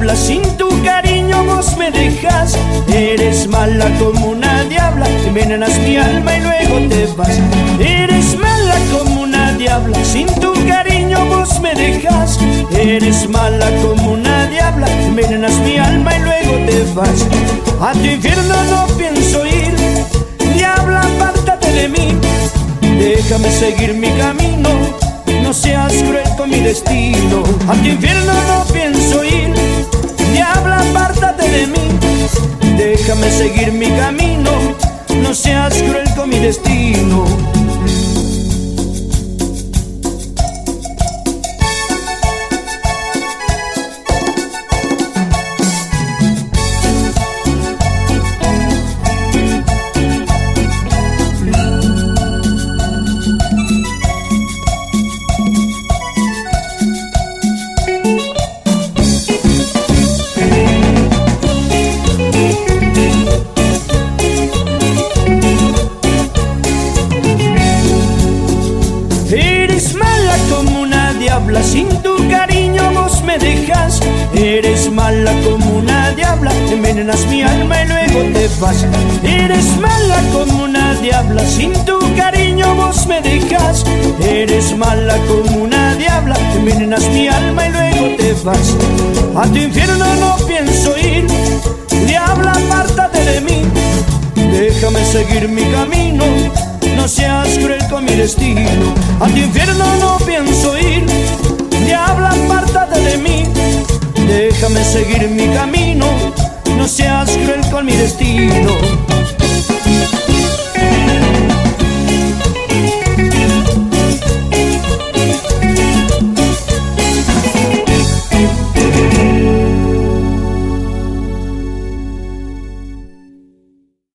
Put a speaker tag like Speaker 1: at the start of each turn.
Speaker 1: diabla, sin tu cariño vos me dejas. Eres mala como una diabla, envenenas mi alma y luego te vas. Eres mala como una diabla, sin tu cariño vos me dejas. Eres mala como una diabla, envenenas mi alma y luego te vas. A tu infierno no pienso ir, diabla, apártate de mí. Déjame seguir mi camino, no seas cruel con mi destino. A tu infierno no pienso ir, diabla, apártate de mí. Déjame seguir mi camino, no seas cruel con mi destino. Eres mala como una diabla, sin tu cariño vos me dejas. Eres mala como una diabla, envenenas mi alma y luego te vas. Eres mala como una diabla, sin tu cariño vos me dejas. Eres mala como una diabla, envenenas mi alma y luego te vas. A tu infierno no pienso ir, diabla, apártate de mí. Déjame seguir mi camino, no seas cruel con mi destino. A tu infierno no pienso ir, diabla, apártate de mí. Déjame seguir mi camino, no seas cruel con mi destino.